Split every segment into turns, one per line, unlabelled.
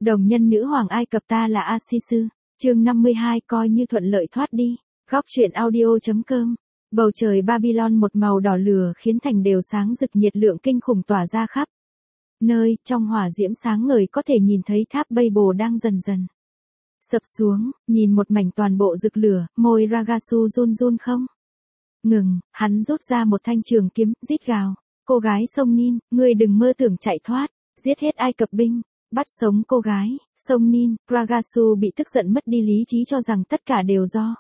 Đồng nhân nữ hoàng Ai Cập ta là Asisu, chương 52 coi như thuận lợi thoát đi. Góc truyện audio.com. Bầu trời Babylon một màu đỏ lửa khiến thành đều sáng rực, nhiệt lượng kinh khủng tỏa ra khắp nơi, trong hỏa diễm sáng ngời có thể nhìn thấy tháp Babel đang dần dần sập xuống, nhìn một mảnh toàn bộ rực lửa, môi Ragasu run run không ngừng, hắn rút ra một thanh trường kiếm, rít gào, cô gái sông Nin, ngươi đừng mơ tưởng chạy thoát, giết hết Ai Cập binh, bắt sống cô gái, sông Nin. Ragasu bị tức giận mất đi lý trí cho rằng tất cả đều do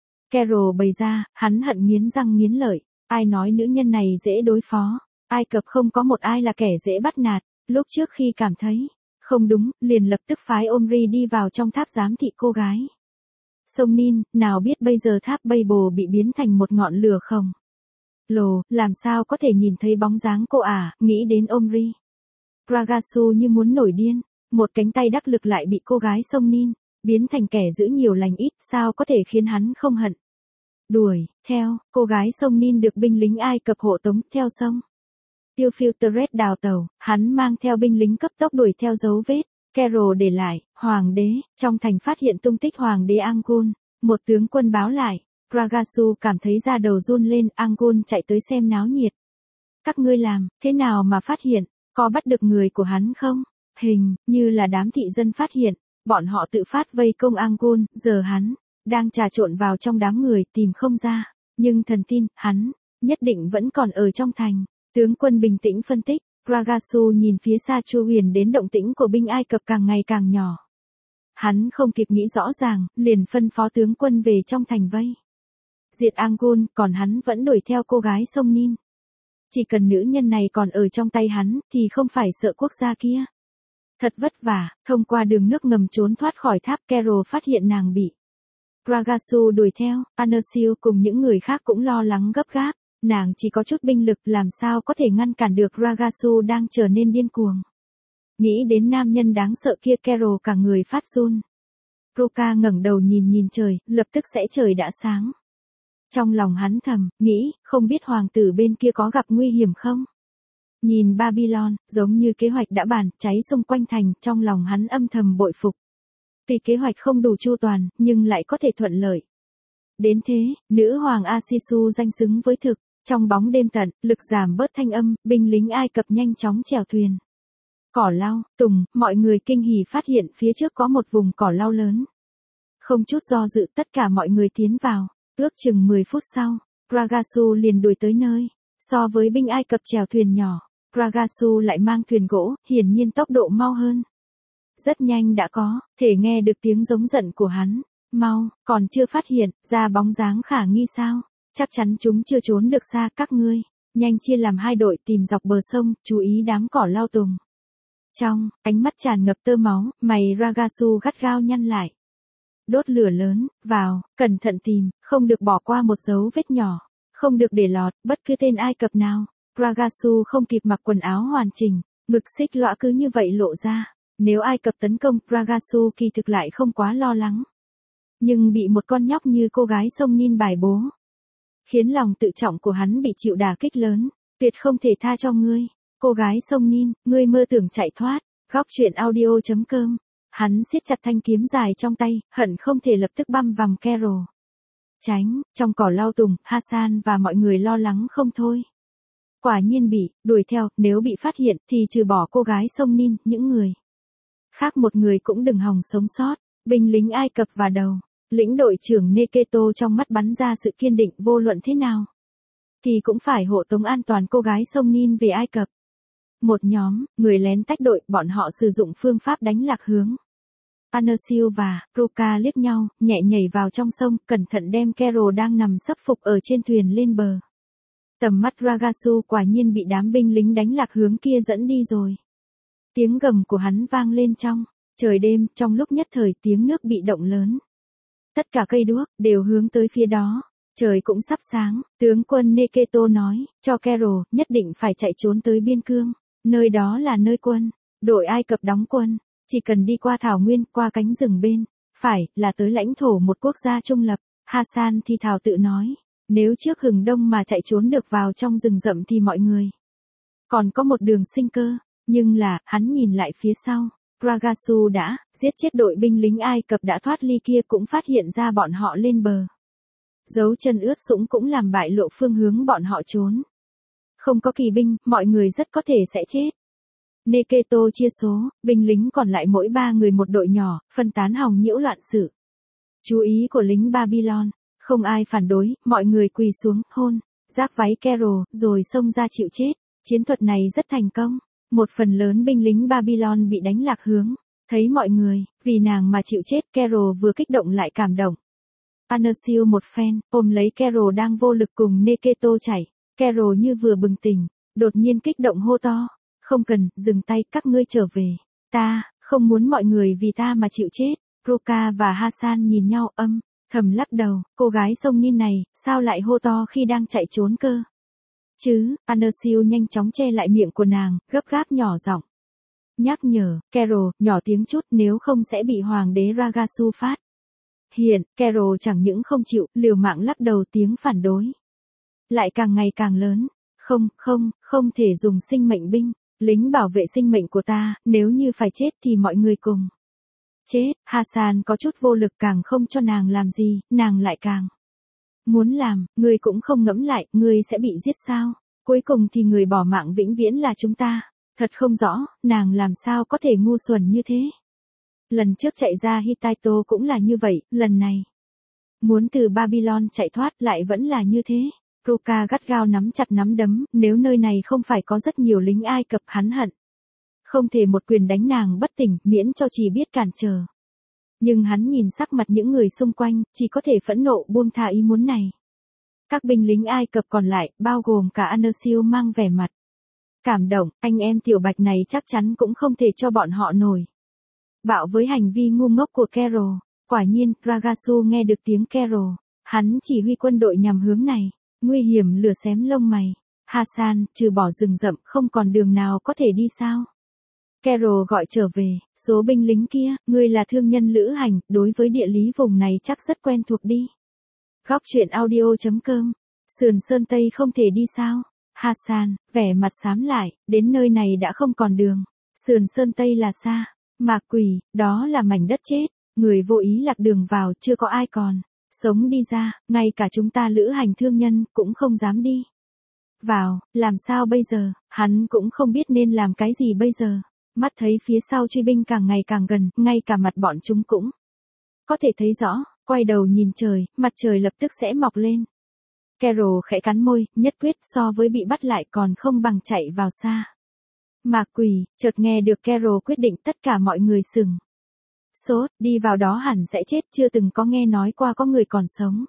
Carol bày ra, hắn hận nghiến răng nghiến lợi, ai nói nữ nhân này dễ đối phó, Ai Cập không có một ai là kẻ dễ bắt nạt, lúc trước khi cảm thấy không đúng, liền lập tức phái Omri đi vào trong tháp giám thị cô gái. Sông Nin, nào biết bây giờ tháp Babel bị biến thành một ngọn lửa khổng lồ, làm sao có thể nhìn thấy bóng dáng cô à, nghĩ đến Omri. Ragasu như muốn nổi điên, một cánh tay đắc lực lại bị cô gái sông Nin biến thành kẻ giữ nhiều lành ít, sao có thể khiến hắn không hận. Đuổi theo, cô gái sông Nin được binh lính Ai Cập hộ tống theo sông Euphrates đào tàu, hắn mang theo binh lính cấp tốc đuổi theo dấu vết Carol để lại. Hoàng đế, trong thành phát hiện tung tích hoàng đế Angul, một tướng quân báo lại. Ragasu cảm thấy da đầu run lên, Angul chạy tới xem náo nhiệt. Các ngươi làm thế nào mà phát hiện, có bắt được người của hắn không? Hình như là đám thị dân phát hiện, bọn họ tự phát vây công Angul, giờ hắn đang trà trộn vào trong đám người tìm không ra, nhưng thần tin, hắn nhất định vẫn còn ở trong thành. Tướng quân bình tĩnh phân tích, Ragasu nhìn phía xa Chu Huyền đến động tĩnh của binh Ai Cập càng ngày càng nhỏ. Hắn không kịp nghĩ rõ ràng, liền phân phó tướng quân về trong thành vây diệt Angul, còn hắn vẫn đuổi theo cô gái sông Nin. Chỉ cần nữ nhân này còn ở trong tay hắn, thì không phải sợ quốc gia kia. Thật vất vả, thông qua đường nước ngầm trốn thoát khỏi tháp, Carol phát hiện nàng bị Ragasu đuổi theo. Anersil cùng những người khác cũng lo lắng gấp gáp, nàng chỉ có chút binh lực, làm sao có thể ngăn cản được Ragasu đang trở nên điên cuồng. Nghĩ đến nam nhân đáng sợ kia, Carol cả người phát run. Ruka ngẩng đầu nhìn trời, lập tức sẽ trời đã sáng. Trong lòng hắn thầm nghĩ, không biết hoàng tử bên kia có gặp nguy hiểm không? Nhìn Babylon, giống như kế hoạch đã bàn, cháy xung quanh thành, trong lòng hắn âm thầm bội phục. Tuy kế hoạch không đủ chu toàn, nhưng lại có thể thuận lợi. Đến thế, nữ hoàng Asisu danh xứng với thực, trong bóng đêm tận, lực giảm bớt thanh âm, binh lính Ai Cập nhanh chóng chèo thuyền. Cỏ lau, tùng, mọi người kinh hỉ phát hiện phía trước có một vùng cỏ lau lớn. Không chút do dự, tất cả mọi người tiến vào. Ước chừng 10 phút sau, Ragasu liền đuổi tới nơi. So với binh Ai Cập chèo thuyền nhỏ, Ragasu lại mang thuyền gỗ, hiển nhiên tốc độ mau hơn. Rất nhanh đã có thể nghe được tiếng giống giận của hắn. Mau, còn chưa phát hiện ra bóng dáng khả nghi sao? Chắc chắn chúng chưa trốn được xa, các ngươi nhanh chia làm hai đội tìm dọc bờ sông, chú ý đám cỏ lau tùng. Trong ánh mắt tràn ngập tơ máu, mày Ragasu gắt gao nhăn lại. Đốt lửa lớn, vào, cẩn thận tìm, không được bỏ qua một dấu vết nhỏ, không được để lọt bất cứ tên Ai Cập nào. Ragasu không kịp mặc quần áo hoàn chỉnh, ngực xích lõa cứ như vậy lộ ra. Nếu Ai Cập tấn công, Ragasu kỳ thực lại không quá lo lắng. Nhưng bị một con nhóc như cô gái sông Nin bài bố, khiến lòng tự trọng của hắn bị chịu đả kích lớn, tuyệt không thể tha cho ngươi. Cô gái sông Nin, ngươi mơ tưởng chạy thoát. Góc truyện audio.com. Hắn siết chặt thanh kiếm dài trong tay, hận không thể lập tức băm vằm Carol. Tránh, trong cỏ lau tùng, Hassan và mọi người lo lắng không thôi. Quả nhiên bị đuổi theo, nếu bị phát hiện thì trừ bỏ cô gái sông Nin, những người khác một người cũng đừng hòng sống sót. Binh lính Ai Cập và đầu lĩnh đội trưởng Neketo trong mắt bắn ra sự kiên định, vô luận thế nào thì cũng phải hộ tống an toàn cô gái sông Nin về Ai Cập. Một nhóm người lén tách đội, bọn họ sử dụng phương pháp đánh lạc hướng. Anersil và Ruka liếc nhau, nhẹ nhảy vào trong sông, cẩn thận đem Carol đang nằm sấp phục ở trên thuyền lên bờ. Tầm mắt Ragasu quả nhiên bị đám binh lính đánh lạc hướng kia dẫn đi rồi. Tiếng gầm của hắn vang lên trong trời đêm, trong lúc nhất thời tiếng nước bị động lớn. Tất cả cây đuốc đều hướng tới phía đó. Trời cũng sắp sáng, tướng quân Neketo nói cho Carol nhất định phải chạy trốn tới biên cương, nơi đó là nơi quân đội Ai Cập đóng quân. Chỉ cần đi qua thảo nguyên, qua cánh rừng bên phải, là tới lãnh thổ một quốc gia trung lập. Hassan thì thào tự nói, nếu trước hừng đông mà chạy trốn được vào trong rừng rậm thì mọi người còn có một đường sinh cơ. Nhưng là, hắn nhìn lại phía sau, Ragasu đã giết chết đội binh lính Ai Cập đã thoát ly kia cũng phát hiện ra bọn họ lên bờ. Dấu chân ướt sũng cũng làm bại lộ phương hướng bọn họ trốn. Không có kỳ binh, mọi người rất có thể sẽ chết. Neketo chia số, binh lính còn lại mỗi 3 người một đội nhỏ, phân tán hòng nhiễu loạn sự. Chú ý của lính Babylon, không ai phản đối, mọi người quỳ xuống, hôn, giáp váy Carol, rồi xông ra chịu chết. Chiến thuật này rất thành công. Một phần lớn binh lính Babylon bị đánh lạc hướng. Thấy mọi người, vì nàng mà chịu chết, Carol vừa kích động lại cảm động. Anasiu một phen, ôm lấy Carol đang vô lực cùng Neketo chạy. Carol như vừa bừng tỉnh, đột nhiên kích động hô to. Không cần, dừng tay, các ngươi trở về. Ta, không muốn mọi người vì ta mà chịu chết. Ruka và Hasan nhìn nhau thầm lắc đầu, cô gái sông Nin này, sao lại hô to khi đang chạy trốn cơ? Chứ, Anasiu nhanh chóng che lại miệng của nàng, gấp gáp nhỏ giọng. Nhắc nhở, Carol, nhỏ tiếng chút nếu không sẽ bị hoàng đế Ragasu phát. Hiện, Carol chẳng những không chịu, liều mạng lắc đầu tiếng phản đối. Lại càng ngày càng lớn. Không thể dùng sinh mệnh binh. Lính bảo vệ sinh mệnh của ta, nếu như phải chết thì mọi người cùng. Chết, Hasan có chút vô lực càng không cho nàng làm gì, nàng lại càng. Muốn làm, ngươi cũng không ngẫm lại, ngươi sẽ bị giết sao? Cuối cùng thì người bỏ mạng vĩnh viễn là chúng ta. Thật không rõ, nàng làm sao có thể ngu xuẩn như thế. Lần trước chạy ra Hittito cũng là như vậy, lần này. Muốn từ Babylon chạy thoát lại vẫn là như thế. Ruka gắt gao nắm chặt nắm đấm, nếu nơi này không phải có rất nhiều lính Ai Cập hắn hận. Không thể một quyền đánh nàng bất tỉnh, miễn cho chỉ biết cản trở. Nhưng hắn nhìn sắc mặt những người xung quanh, chỉ có thể phẫn nộ buông tha ý muốn này. Các binh lính Ai Cập còn lại, bao gồm cả Anasiu mang vẻ mặt cảm động, anh em tiểu bạch này chắc chắn cũng không thể cho bọn họ nổi. Bạo với hành vi ngu ngốc của Carol, quả nhiên, Ragasu nghe được tiếng Carol, hắn chỉ huy quân đội nhằm hướng này, nguy hiểm lửa xém lông mày. Hasan, trừ bỏ rừng rậm không còn đường nào có thể đi sao? Carol gọi trở về, số binh lính kia, ngươi là thương nhân lữ hành, đối với địa lý vùng này chắc rất quen thuộc đi. Góc truyện audio.com, sườn sơn Tây không thể đi sao? Hasan, vẻ mặt xám lại, đến nơi này đã không còn đường. Sườn sơn Tây là xa. Mạc Quỷ, đó là mảnh đất chết. Người vô ý lạc đường vào, chưa có ai còn sống đi ra, ngay cả chúng ta lữ hành thương nhân cũng không dám đi vào, làm sao bây giờ? Hắn cũng không biết nên làm cái gì bây giờ. Mắt thấy phía sau truy binh càng ngày càng gần, ngay cả mặt bọn chúng cũng có thể thấy rõ, quay đầu nhìn trời, mặt trời lập tức sẽ mọc lên. Carol khẽ cắn môi, nhất quyết so với bị bắt lại còn không bằng chạy vào xa. Mạc Quỷ, chợt nghe được Carol quyết định tất cả mọi người sừng sốt, đi vào đó hẳn sẽ chết, chưa từng có nghe nói qua có người còn sống.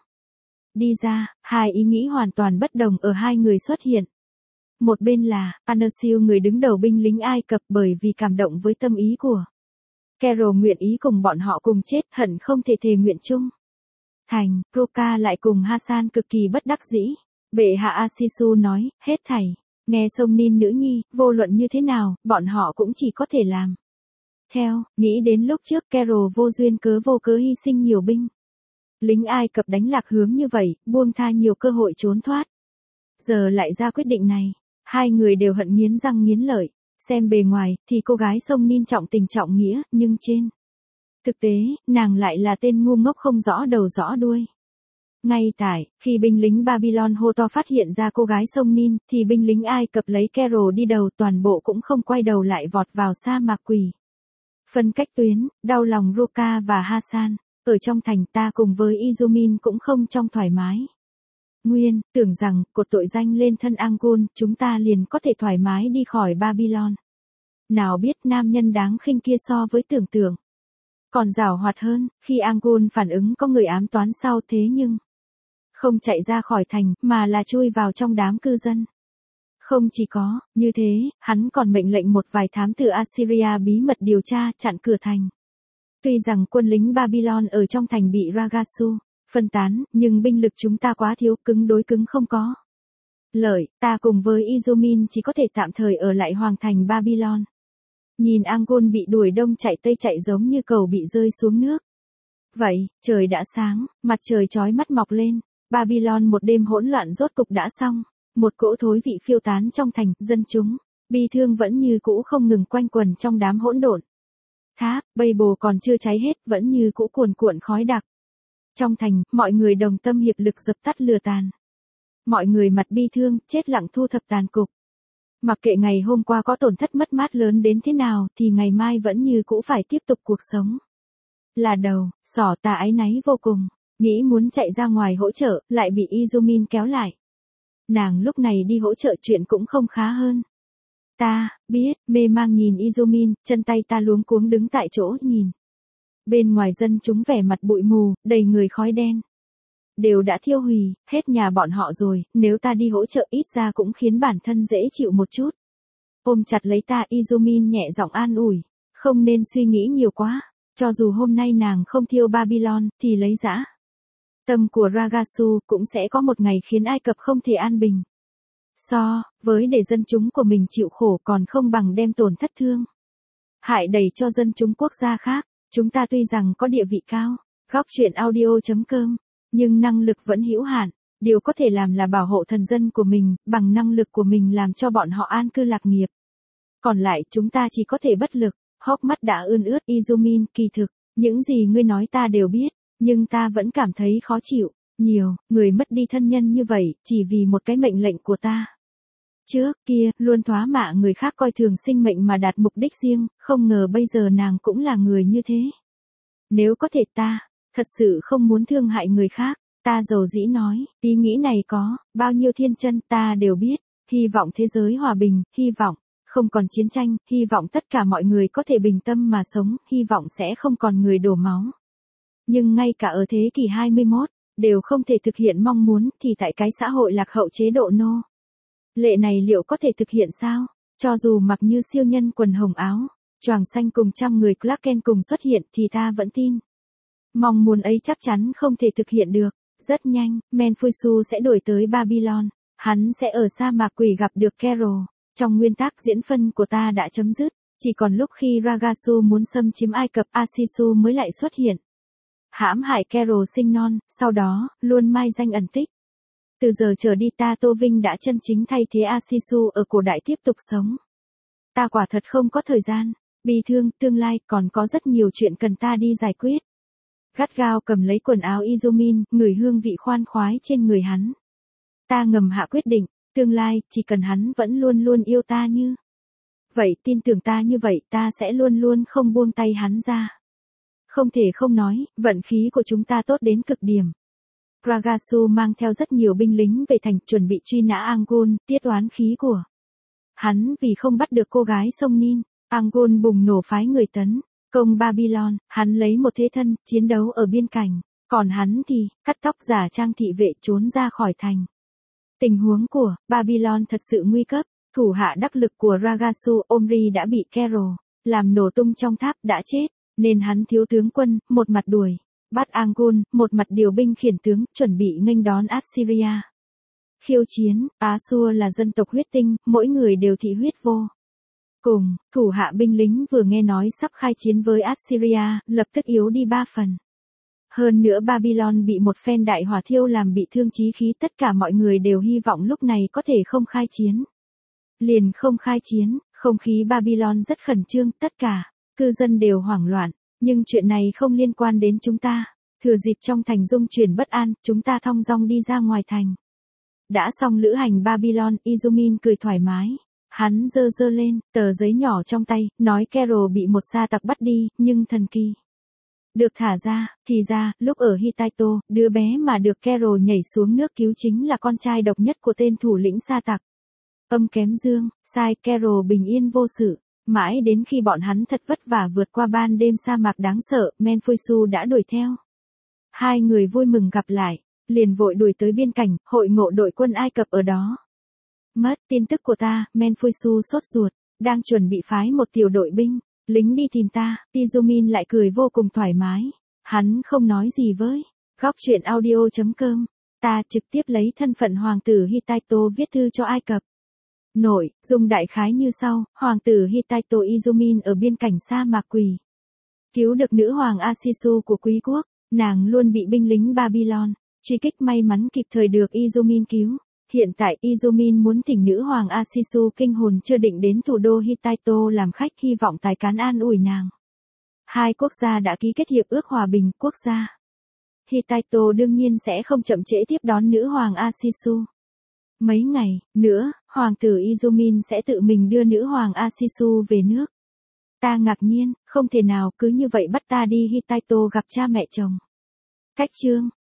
Đi ra, hai ý nghĩ hoàn toàn bất đồng ở hai người xuất hiện. Một bên là, Anasiu người đứng đầu binh lính Ai Cập bởi vì cảm động với tâm ý của Carol nguyện ý cùng bọn họ cùng chết, hận không thể thề nguyện chung. Thành, Ruka lại cùng Hasan cực kỳ bất đắc dĩ. Bệ hạ Asisu nói, hết thảy. Nghe sông Nin nữ nhi, vô luận như thế nào, bọn họ cũng chỉ có thể làm theo, nghĩ đến lúc trước Carol vô duyên cớ vô cớ hy sinh nhiều binh. Lính Ai Cập đánh lạc hướng như vậy, buông tha nhiều cơ hội trốn thoát. Giờ lại ra quyết định này, hai người đều hận nghiến răng nghiến lợi. Xem bề ngoài, thì cô gái sông Nin trọng tình trọng nghĩa, nhưng trên thực tế, nàng lại là tên ngu ngốc không rõ đầu rõ đuôi. Ngay tại, khi binh lính Babylon hô to phát hiện ra cô gái sông Nin, thì binh lính Ai Cập lấy Carol đi đầu toàn bộ cũng không quay đầu lại vọt vào sa mạc Quỷ. Phân cách tuyến, đau lòng Ruka và Hasan, ở trong thành ta cùng với Izumin cũng không trong thoải mái. Nguyên, tưởng rằng, cột tội danh lên thân Angul, chúng ta liền có thể thoải mái đi khỏi Babylon. Nào biết nam nhân đáng khinh kia so với tưởng tượng còn giàu hoạt hơn, khi Angul phản ứng có người ám toán sau thế nhưng không chạy ra khỏi thành, mà là chui vào trong đám cư dân. Không chỉ có, như thế, hắn còn mệnh lệnh một vài thám tử Assyria bí mật điều tra, chặn cửa thành. Tuy rằng quân lính Babylon ở trong thành bị Ragasu phân tán, nhưng binh lực chúng ta quá thiếu, cứng đối cứng không có lợi, ta cùng với Izumin chỉ có thể tạm thời ở lại hoàng thành Babylon. Nhìn Angul bị đuổi đông chạy tây chạy giống như cầu bị rơi xuống nước. Vậy, trời đã sáng, mặt trời chói mắt mọc lên, Babylon một đêm hỗn loạn rốt cục đã xong. Một cỗ thối vị phiêu tán trong thành, dân chúng bi thương vẫn như cũ không ngừng quanh quẩn trong đám hỗn độn. tháp, bây bồ còn chưa cháy hết, vẫn như cũ cuồn cuộn khói đặc. Trong thành, mọi người đồng tâm hiệp lực dập tắt lửa tàn. Mọi người mặt bi thương, chết lặng thu thập tàn cục. Mặc kệ ngày hôm qua có tổn thất mất mát lớn đến thế nào thì ngày mai vẫn như cũ phải tiếp tục cuộc sống. Là đầu, Sỏ Tà áy náy vô cùng, nghĩ muốn chạy ra ngoài hỗ trợ, lại bị Izumin kéo lại. Nàng lúc này đi hỗ trợ chuyện cũng không khá hơn. Ta, biết, mê mang nhìn Izumin, chân tay ta luống cuống đứng tại chỗ nhìn. Bên ngoài dân chúng vẻ mặt bụi mù, đầy người khói đen. Đều đã thiêu hủy, hết nhà bọn họ rồi, nếu ta đi hỗ trợ ít ra cũng khiến bản thân dễ chịu một chút. Ôm chặt lấy ta, Izumin nhẹ giọng an ủi, không nên suy nghĩ nhiều quá, cho dù hôm nay nàng không thiêu Babylon, thì lấy dã tâm của Ragasu cũng sẽ có một ngày khiến Ai Cập không thể an bình. So với để dân chúng của mình chịu khổ còn không bằng đem tổn thất thương hại đẩy cho dân chúng quốc gia khác. Chúng ta tuy rằng có địa vị cao, góc truyện audio.com, nhưng năng lực vẫn hữu hạn. Điều có thể làm là bảo hộ thần dân của mình, bằng năng lực của mình làm cho bọn họ an cư lạc nghiệp. Còn lại chúng ta chỉ có thể bất lực. Hốc mắt đã ươn ướt. Izumin, kỳ thực, những gì ngươi nói ta đều biết, nhưng ta vẫn cảm thấy khó chịu. Nhiều người mất đi thân nhân như vậy, chỉ vì một cái mệnh lệnh của ta. Trước kia, luôn thoá mạ người khác coi thường sinh mệnh mà đạt mục đích riêng, không ngờ bây giờ nàng cũng là người như thế. Nếu có thể ta, thật sự không muốn thương hại người khác, ta dầu dĩ nói, ý nghĩ này có, bao nhiêu thiên chân ta đều biết, hy vọng thế giới hòa bình, hy vọng, không còn chiến tranh, hy vọng tất cả mọi người có thể bình tâm mà sống, hy vọng sẽ không còn người đổ máu. Nhưng ngay cả ở thế kỷ 21, đều không thể thực hiện mong muốn thì tại cái xã hội lạc hậu chế độ nô lệ này liệu có thể thực hiện sao? Cho dù mặc như siêu nhân quần hồng áo, choàng xanh cùng trăm người Clark Kent cùng xuất hiện thì ta vẫn tin. Mong muốn ấy chắc chắn không thể thực hiện được. Rất nhanh, Menfusu sẽ đổi tới Babylon. Hắn sẽ ở sa mạc quỷ gặp được Carol. Trong nguyên tắc diễn phân của ta đã chấm dứt. Chỉ còn lúc khi Ragasu muốn xâm chiếm Ai Cập, Asisu mới lại xuất hiện. Hãm hại Carol sinh non, sau đó, luôn mai danh ẩn tích. Từ giờ trở đi ta Tô Vinh đã chân chính thay thế Asisu ở cổ đại tiếp tục sống. Ta quả thật không có thời gian, bi thương, tương lai còn có rất nhiều chuyện cần ta đi giải quyết. Gắt gao cầm lấy quần áo Izumin, ngửi hương vị khoan khoái trên người hắn. Ta ngầm hạ quyết định, tương lai, chỉ cần hắn vẫn luôn luôn yêu ta như vậy, tin tưởng ta như vậy, ta sẽ luôn luôn không buông tay hắn ra. Không thể không nói, vận khí của chúng ta tốt đến cực điểm. Ragasu mang theo rất nhiều binh lính về thành chuẩn bị truy nã Angul, tiết oán khí của hắn vì không bắt được cô gái sông Nin. Angul bùng nổ phái người tấn công Babylon, hắn lấy một thế thân, chiến đấu ở biên cảnh, còn hắn thì, cắt tóc giả trang thị vệ trốn ra khỏi thành. Tình huống của Babylon thật sự nguy cấp, thủ hạ đắc lực của Ragasu, Omri đã bị Carol làm nổ tung trong tháp đã chết, nên hắn thiếu tướng quân, một mặt đuổi bắt Angul, một mặt điều binh khiển tướng, chuẩn bị nghênh đón Assyria. Khiêu chiến, Ashur là dân tộc huyết tinh, mỗi người đều thị huyết vô cùng, thủ hạ binh lính vừa nghe nói sắp khai chiến với Assyria, lập tức yếu đi 3 phần. Hơn nữa Babylon bị một phen đại hỏa thiêu làm bị thương chí khí, tất cả mọi người đều hy vọng lúc này có thể không khai chiến. Liền không khai chiến, không khí Babylon rất khẩn trương, tất cả cư dân đều hoảng loạn, nhưng chuyện này không liên quan đến chúng ta. Thừa dịp trong thành dung chuyển bất an, chúng ta thong dong đi ra ngoài thành. Đã xong lữ hành Babylon, Izumin cười thoải mái. Hắn giơ lên tờ giấy nhỏ trong tay, nói Carol bị một sa tặc bắt đi, nhưng thần kỳ được thả ra. Thì ra, lúc ở Hittito, đứa bé mà được Carol nhảy xuống nước cứu chính là con trai độc nhất của tên thủ lĩnh sa tặc. Âm kém dương, sai, Carol bình yên vô sự. Mãi đến khi bọn hắn thật vất vả vượt qua ban đêm sa mạc đáng sợ, Menfusu đã đuổi theo. Hai người vui mừng gặp lại, liền vội đuổi tới biên cảnh, hội ngộ đội quân Ai Cập ở đó. Mất tin tức của ta, Menfusu sốt ruột, đang chuẩn bị phái một tiểu đội binh lính đi tìm ta. Izumin lại cười vô cùng thoải mái. Hắn không nói gì với góc truyện audio.com. Ta trực tiếp lấy thân phận hoàng tử Hittito viết thư cho Ai Cập. Nội dung đại khái như sau: hoàng tử Hittito Izumin ở biên cảnh sa mạc quỷ cứu được nữ hoàng Asisu của quý quốc. Nàng luôn bị binh lính Babylon truy kích, may mắn kịp thời được Izumin cứu. Hiện tại Izumin muốn thỉnh nữ hoàng Asisu kinh hồn chưa định đến thủ đô Hittito làm khách, hy vọng tài cán an ủi nàng. Hai quốc gia đã ký kết hiệp ước hòa bình quốc gia. Hittito đương nhiên sẽ không chậm trễ tiếp đón nữ hoàng Asisu. Mấy ngày nữa, hoàng tử Izumin sẽ tự mình đưa nữ hoàng Asisu về nước. Ta ngạc nhiên, không thể nào cứ như vậy bắt ta đi Hittito gặp cha mẹ chồng. Cách chương